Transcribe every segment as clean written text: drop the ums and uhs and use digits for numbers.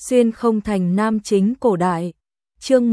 Xuyên không thành nam chính cổ đại. Chương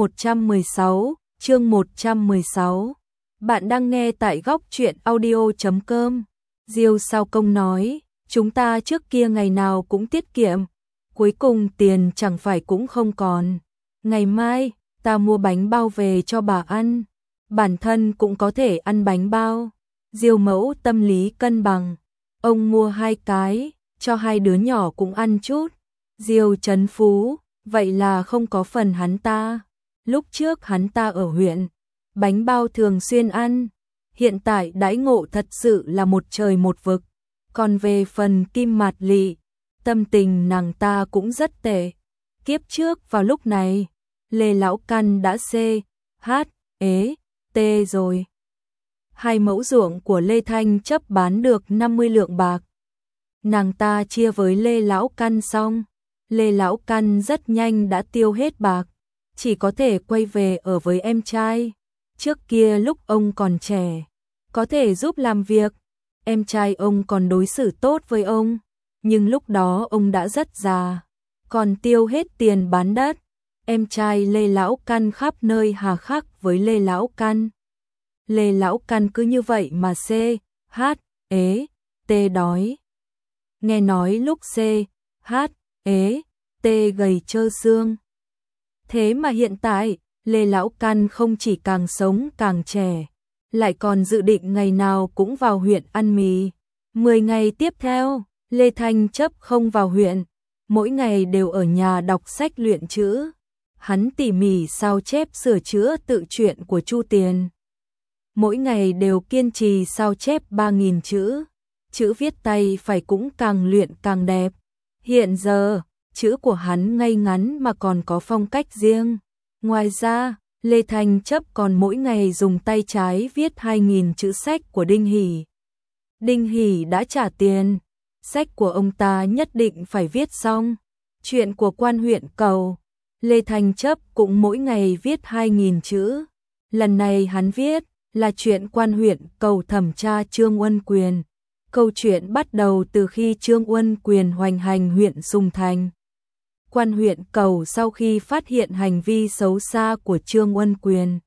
116. Bạn đang nghe tại góc truyện audio.com. Diêu Sao Công nói, chúng ta trước kia ngày nào cũng tiết kiệm, cuối cùng tiền chẳng phải cũng không còn. Ngày mai, ta mua bánh bao về cho bà ăn, bản thân cũng có thể ăn bánh bao. Diêu Mẫu tâm lý cân bằng, ông mua 2 cái, cho 2 đứa nhỏ cũng ăn chút. Diêu Trấn Phú, vậy là không có phần hắn ta. Lúc trước hắn ta ở huyện, bánh bao thường xuyên ăn, hiện tại đãi ngộ thật sự là một trời một vực. Còn về phần Kim Mạt Lị, tâm tình nàng ta cũng rất tệ. Kiếp trước vào lúc này, Lê Lão Căn đã CHT rồi. 2 mẫu ruộng của Lê Thanh Chấp bán được 50 lượng bạc. Nàng ta chia với Lê Lão Căn xong, Lê Lão Căn rất nhanh đã tiêu hết bạc, chỉ có thể quay về ở với em trai. Trước kia lúc ông còn trẻ, có thể giúp làm việc, em trai ông còn đối xử tốt với ông, nhưng lúc đó ông đã rất già, còn tiêu hết tiền bán đất. Em trai Lê Lão Căn khắp nơi hà khắc với Lê Lão Căn. Lê Lão Căn cứ như vậy mà CHT đói. Nghe nói lúc CHT gầy trơ xương. Thế mà hiện tại, Lê Lão Căn không chỉ càng sống càng trẻ, lại còn dự định ngày nào cũng vào huyện ăn mì. 10 ngày tiếp theo, Lê Thanh Chấp không vào huyện, mỗi ngày đều ở nhà đọc sách luyện chữ. Hắn tỉ mỉ sao chép sửa chữa tự truyện của Chu Tiền. Mỗi ngày đều kiên trì sao chép 3.000 chữ. Chữ viết tay phải cũng càng luyện càng đẹp. Hiện giờ, chữ của hắn ngay ngắn mà còn có phong cách riêng. Ngoài ra, Lê Thanh Chấp còn mỗi ngày dùng tay trái viết 2.000 chữ sách của Đinh Hỷ. Đinh Hỷ đã trả tiền, sách của ông ta nhất định phải viết xong. Chuyện của quan huyện Cầu, Lê Thanh Chấp cũng mỗi ngày viết 2.000 chữ. Lần này hắn viết là chuyện quan huyện Cầu thẩm tra Trương Uân Quyền. Câu chuyện bắt đầu từ khi Trương Uân Quyền hoành hành huyện Sùng Thành. Quan huyện Cầu sau khi phát hiện hành vi xấu xa của Trương Uân Quyền,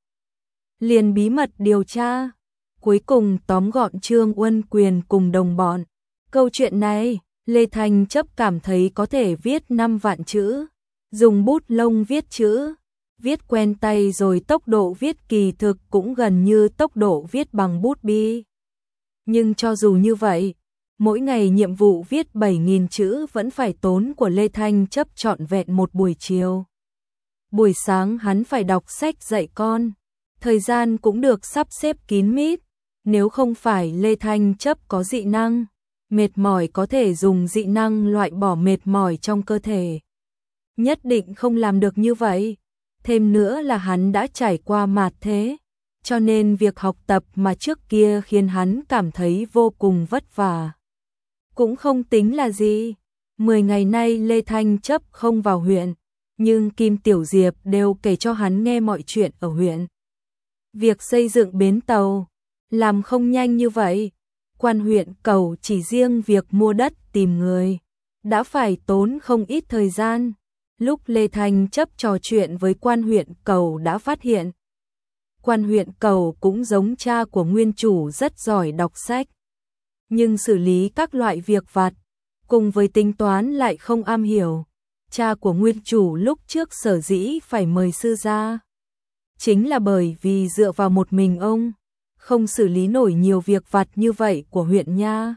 liền bí mật điều tra, cuối cùng tóm gọn Trương Uân Quyền cùng đồng bọn. Câu chuyện này, Lê Thanh Chấp cảm thấy có thể viết 5 vạn chữ, dùng bút lông viết chữ, viết quen tay rồi tốc độ viết kỳ thực cũng gần như tốc độ viết bằng bút bi. Nhưng cho dù như vậy, mỗi ngày nhiệm vụ viết 7.000 chữ vẫn phải tốn của Lê Thanh Chấp trọn vẹn một buổi chiều. Buổi sáng hắn phải đọc sách dạy con, thời gian cũng được sắp xếp kín mít, nếu không phải Lê Thanh Chấp có dị năng, mệt mỏi có thể dùng dị năng loại bỏ mệt mỏi trong cơ thể. Nhất định không làm được như vậy, thêm nữa là hắn đã trải qua mạt thế, cho nên việc học tập mà trước kia khiến hắn cảm thấy vô cùng vất vả cũng không tính là gì. 10 ngày nay Lê Thanh Chấp không vào huyện, nhưng Kim Tiểu Diệp đều kể cho hắn nghe mọi chuyện ở huyện. Việc xây dựng bến tàu, làm không nhanh như vậy. Quan huyện Cầu chỉ riêng việc mua đất tìm người, đã phải tốn không ít thời gian. Lúc Lê Thanh Chấp trò chuyện với quan huyện Cầu đã phát hiện, quan huyện Cầu cũng giống cha của nguyên chủ rất giỏi đọc sách, nhưng xử lý các loại việc vặt, cùng với tính toán lại không am hiểu. Cha của nguyên chủ lúc trước sở dĩ phải mời sư ra, chính là bởi vì dựa vào một mình ông, không xử lý nổi nhiều việc vặt như vậy của huyện nha.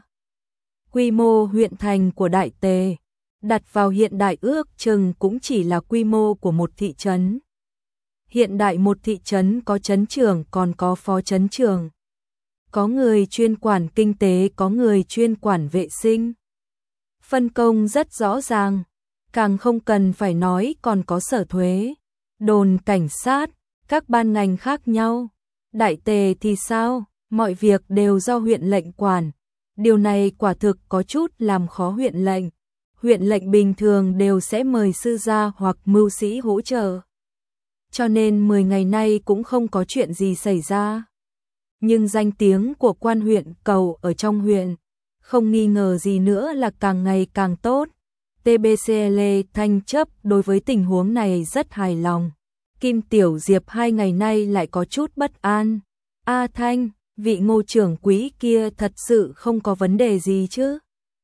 Quy mô huyện thành của Đại Tề, đặt vào hiện đại ước chừng cũng chỉ là quy mô của một thị trấn. Hiện đại một thị trấn có trấn trưởng còn có phó trấn trưởng. Có người chuyên quản kinh tế, có người chuyên quản vệ sinh. Phân công rất rõ ràng, càng không cần phải nói còn có sở thuế, đồn cảnh sát, các ban ngành khác nhau. Đại Tề thì sao? Mọi việc đều do huyện lệnh quản. Điều này quả thực có chút làm khó huyện lệnh. Huyện lệnh bình thường đều sẽ mời sư gia hoặc mưu sĩ hỗ trợ, cho nên 10 ngày nay cũng không có chuyện gì xảy ra. Nhưng danh tiếng của quan huyện Cầu ở trong huyện, không nghi ngờ gì nữa là càng ngày càng tốt. TBC Lê Thanh Chấp đối với tình huống này rất hài lòng. Kim Tiểu Diệp 2 ngày nay lại có chút bất an. A Thanh, vị Ngô trưởng quỹ kia thật sự không có vấn đề gì chứ?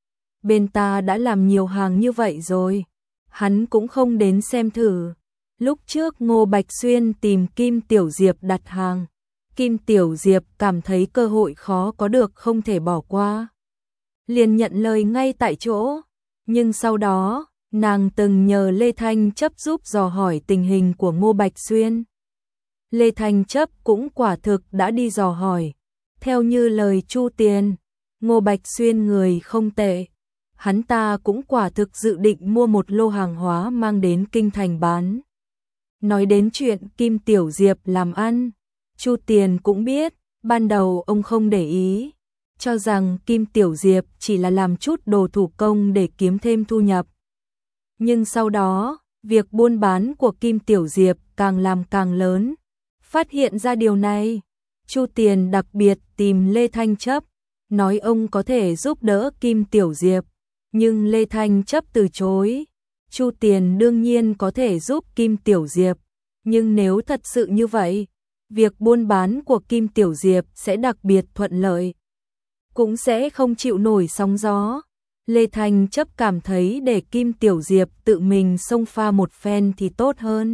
Bên ta đã làm nhiều hàng như vậy rồi, hắn cũng không đến xem thử. Lúc trước Ngô Bạch Xuyên tìm Kim Tiểu Diệp đặt hàng, Kim Tiểu Diệp cảm thấy cơ hội khó có được không thể bỏ qua, liền nhận lời ngay tại chỗ. Nhưng sau đó, nàng từng nhờ Lê Thanh Chấp giúp dò hỏi tình hình của Ngô Bạch Xuyên. Lê Thanh Chấp cũng quả thực đã đi dò hỏi. Theo như lời Chu Tiền, Ngô Bạch Xuyên người không tệ. Hắn ta cũng quả thực dự định mua một lô hàng hóa mang đến kinh thành bán. Nói đến chuyện Kim Tiểu Diệp làm ăn, Chu Tiền cũng biết, ban đầu ông không để ý, cho rằng Kim Tiểu Diệp chỉ là làm chút đồ thủ công để kiếm thêm thu nhập. Nhưng sau đó, việc buôn bán của Kim Tiểu Diệp càng làm càng lớn. Phát hiện ra điều này, Chu Tiền đặc biệt tìm Lê Thanh Chấp, nói ông có thể giúp đỡ Kim Tiểu Diệp, nhưng Lê Thanh Chấp từ chối. Chu Tiền đương nhiên có thể giúp Kim Tiểu Diệp, nhưng nếu thật sự như vậy, việc buôn bán của Kim Tiểu Diệp sẽ đặc biệt thuận lợi, cũng sẽ không chịu nổi sóng gió. Lê Thanh Chấp cảm thấy để Kim Tiểu Diệp tự mình xông pha một phen thì tốt hơn.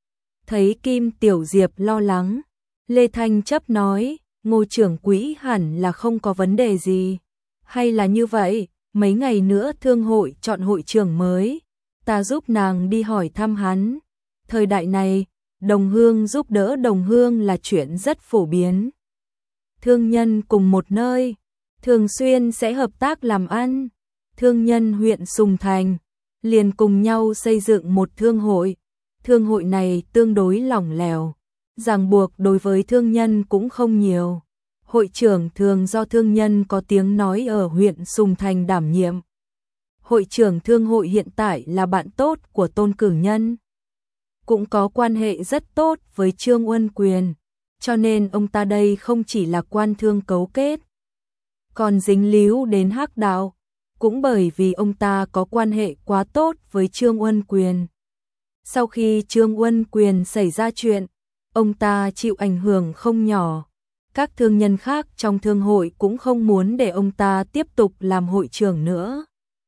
Thấy Kim Tiểu Diệp lo lắng, Lê Thanh Chấp nói, Ngô trưởng quỹ hẳn là không có vấn đề gì. Hay là như vậy, mấy ngày nữa thương hội chọn hội trưởng mới, ta giúp nàng đi hỏi thăm hắn. Thời đại này, đồng hương giúp đỡ đồng hương là chuyện rất phổ biến. Thương nhân cùng một nơi, thường xuyên sẽ hợp tác làm ăn. Thương nhân huyện Sùng Thành liền cùng nhau xây dựng một thương hội. Thương hội này tương đối lỏng lẻo, ràng buộc đối với thương nhân cũng không nhiều. Hội trưởng thường do thương nhân có tiếng nói ở huyện Sùng Thành đảm nhiệm. Hội trưởng thương hội hiện tại là bạn tốt của Tôn Cử Nhân, cũng có quan hệ rất tốt với Trương Uân Quyền, cho nên ông ta đây không chỉ là quan thương cấu kết, còn dính líu đến hắc đạo, cũng bởi vì ông ta có quan hệ quá tốt với Trương Uân Quyền. Sau khi Trương Uân Quyền xảy ra chuyện, ông ta chịu ảnh hưởng không nhỏ. Các thương nhân khác trong thương hội cũng không muốn để ông ta tiếp tục làm hội trưởng nữa.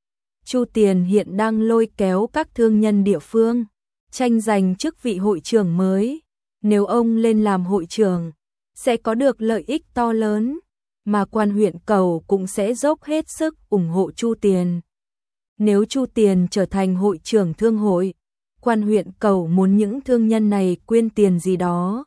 Chu Tiền hiện đang lôi kéo các thương nhân địa phương, tranh giành chức vị hội trưởng mới. Nếu ông lên làm hội trưởng, sẽ có được lợi ích to lớn, mà quan huyện Cầu cũng sẽ dốc hết sức ủng hộ Chu Tiền. Nếu Chu Tiền trở thành hội trưởng thương hội, quan huyện Cầu muốn những thương nhân này quyên tiền gì đó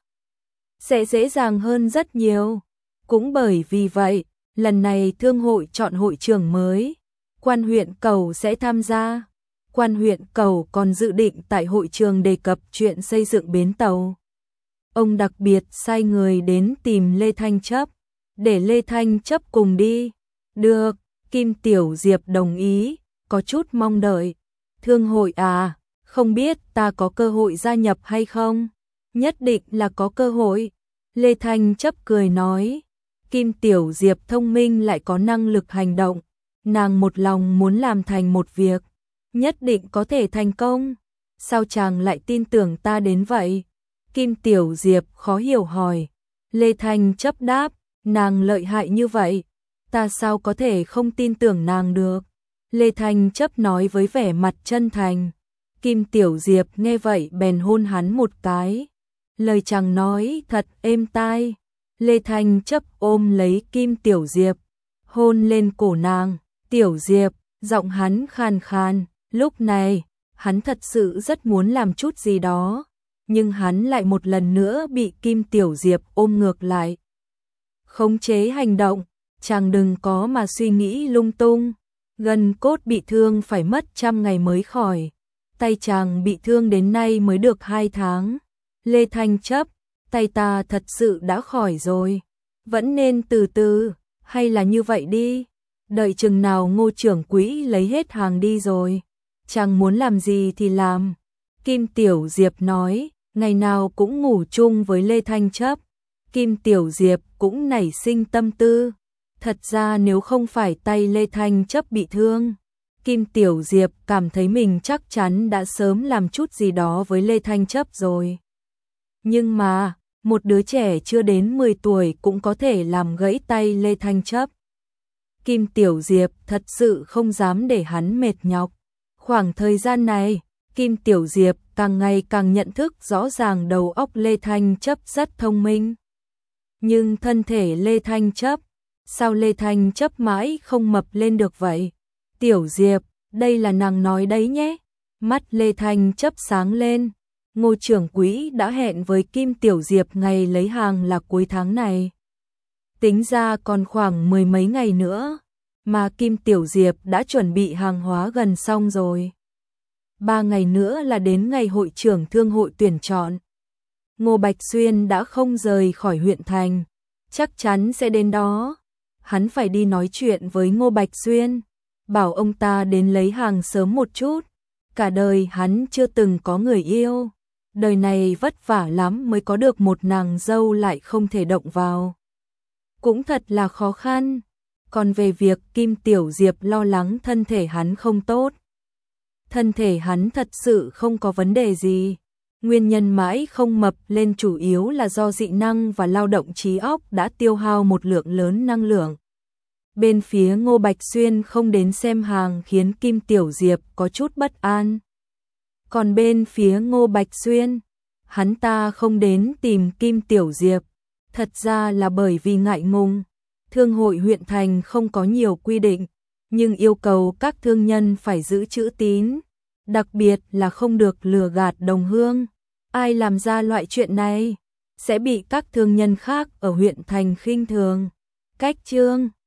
sẽ dễ dàng hơn rất nhiều. Cũng bởi vì vậy, lần này thương hội chọn hội trưởng mới, quan huyện Cầu sẽ tham gia. Quan huyện Cầu còn dự định tại hội trường đề cập chuyện xây dựng bến tàu. Ông đặc biệt sai người đến tìm Lê Thanh Chấp, để Lê Thanh Chấp cùng đi. Được, Kim Tiểu Diệp đồng ý, có chút mong đợi. Thương hội à, không biết ta có cơ hội gia nhập hay không? Nhất định là có cơ hội. Lê Thanh Chấp cười nói, Kim Tiểu Diệp thông minh lại có năng lực hành động, nàng một lòng muốn làm thành một việc, nhất định có thể thành công. Sao chàng lại tin tưởng ta đến vậy? Kim Tiểu Diệp khó hiểu hỏi. Lê Thanh Chấp đáp, nàng lợi hại như vậy, ta sao có thể không tin tưởng nàng được? Lê Thanh Chấp nói với vẻ mặt chân thành. Kim Tiểu Diệp nghe vậy bèn hôn hắn một cái. Lời chàng nói thật êm tai. Lê Thanh Chấp ôm lấy Kim Tiểu Diệp, hôn lên cổ nàng. Tiểu Diệp, giọng hắn khàn khàn. Lúc này, hắn thật sự rất muốn làm chút gì đó, nhưng hắn lại một lần nữa bị Kim Tiểu Diệp ôm ngược lại. Khống chế hành động, chàng đừng có mà suy nghĩ lung tung. Gân cốt bị thương phải mất 100 ngày mới khỏi. Tay chàng bị thương đến nay mới được 2 tháng. Lê Thanh Chấp, tay ta thật sự đã khỏi rồi. Vẫn nên từ từ, hay là như vậy đi. Đợi chừng nào Ngô trưởng quỹ lấy hết hàng đi rồi, chàng muốn làm gì thì làm. Kim Tiểu Diệp nói, ngày nào cũng ngủ chung với Lê Thanh Chấp. Kim Tiểu Diệp cũng nảy sinh tâm tư. Thật ra nếu không phải tay Lê Thanh Chấp bị thương, Kim Tiểu Diệp cảm thấy mình chắc chắn đã sớm làm chút gì đó với Lê Thanh Chấp rồi. Nhưng mà, một đứa trẻ chưa đến 10 tuổi cũng có thể làm gãy tay Lê Thanh Chấp. Kim Tiểu Diệp thật sự không dám để hắn mệt nhọc. Khoảng thời gian này, Kim Tiểu Diệp càng ngày càng nhận thức rõ ràng đầu óc Lê Thanh Chấp rất thông minh. Nhưng thân thể Lê Thanh Chấp, sao Lê Thanh Chấp mãi không mập lên được vậy? Tiểu Diệp, đây là nàng nói đấy nhé. Mắt Lê Thanh Chấp sáng lên. Ngô trưởng quỹ đã hẹn với Kim Tiểu Diệp ngày lấy hàng là cuối tháng này. Tính ra còn khoảng 10 mấy ngày nữa, mà Kim Tiểu Diệp đã chuẩn bị hàng hóa gần xong rồi. 3 ngày nữa là đến ngày hội trưởng thương hội tuyển chọn. Ngô Bạch Xuyên đã không rời khỏi huyện thành, chắc chắn sẽ đến đó. Hắn phải đi nói chuyện với Ngô Bạch Xuyên, bảo ông ta đến lấy hàng sớm một chút. Cả đời hắn chưa từng có người yêu, đời này vất vả lắm mới có được một nàng dâu lại không thể động vào. Cũng thật là khó khăn. Còn về việc Kim Tiểu Diệp lo lắng thân thể hắn không tốt, thân thể hắn thật sự không có vấn đề gì. Nguyên nhân mãi không mập lên chủ yếu là do dị năng và lao động trí óc đã tiêu hao một lượng lớn năng lượng. Bên phía Ngô Bạch Xuyên không đến xem hàng khiến Kim Tiểu Diệp có chút bất an. Còn bên phía Ngô Bạch Xuyên, hắn ta không đến tìm Kim Tiểu Diệp, thật ra là bởi vì ngại ngùng. Thương hội huyện thành không có nhiều quy định, nhưng yêu cầu các thương nhân phải giữ chữ tín, đặc biệt là không được lừa gạt đồng hương. Ai làm ra loại chuyện này sẽ bị các thương nhân khác ở huyện thành khinh thường. Cách chương